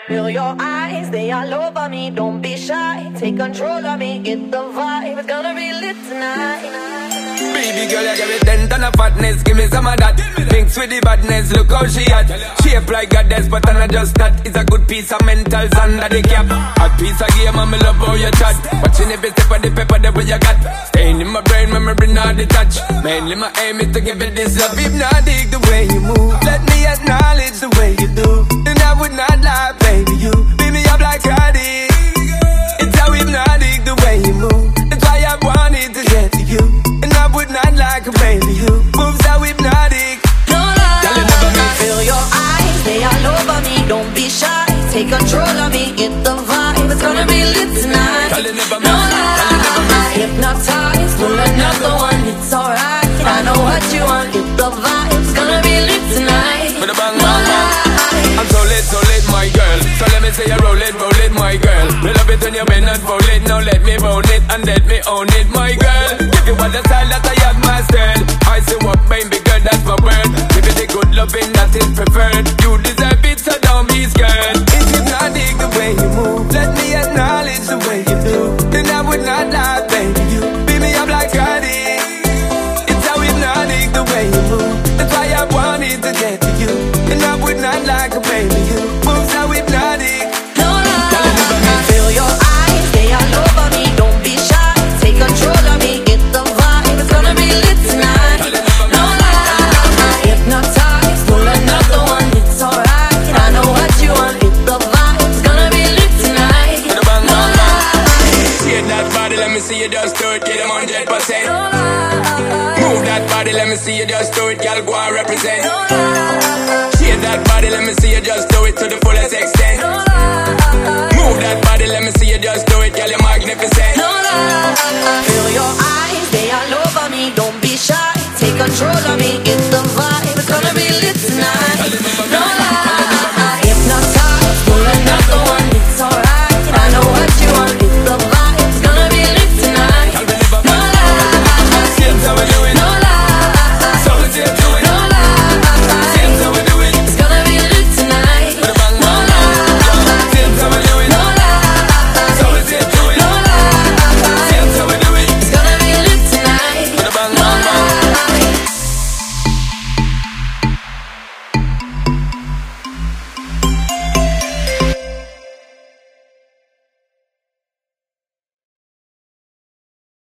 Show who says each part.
Speaker 1: Feel your eyes, they all over me. Don't be shy, take control of me. Get the vibe, it's gonna be lit tonight.
Speaker 2: Baby girl, you give me 10 ton of fatness, give me some of that. Mix with the badness, look how she at. Shape like goddess, but I'm not just that. It's a good piece of mentals under the cap. A piece of game, and me love how you chat. Watching every step of the pepper, the way you got. Staying in my brain, memory not detached. Mainly my aim is to give it this love. Hypnotic the way you move, let me acknowledge the way you do. And I would not lie, baby, you beat me up like Cardi. It's how hypnotic the way you move. That's why I wanted to get to you. And I would not like a baby who moves so hypnotic.
Speaker 1: No lie, feel your eyes, they all over me. Don't be shy, take control of me. Get the vibe, it's gonna be lit tonight. No lie, hypnotized, pull another one, it's alright. I know what you want, get the vibe, it's gonna be lit tonight. No lie,
Speaker 2: I'm so lit, my girl. So let me say you roll it, my girl. We love it when you bend and roll it. Now let me roll it and let me own it, my girl. If you want the style that I have mastered, I say what baby girl, that's my word. Give it the good loving that is preferred. You deserve it, so don't be scared. It's hypnotic the way you move, let me acknowledge the way you do. Then I would not lie, baby, you beat me up like Cardi. It's how hypnotic the way you move. That's why I wanted to get to you. And I would not like a baby you move so hypnotic.
Speaker 1: no lie, feel your eyes, they all over me. Don't be shy, take control of me. Get the vibe, it's gonna be lit tonight. No lie, hypnotized, pull another one, it's alright. I know what you want, get the vibe, it's gonna be lit tonight. No lie,
Speaker 2: See that body, let me see you just do it, get them 100%. Move that body, let me see you just do it, girl, go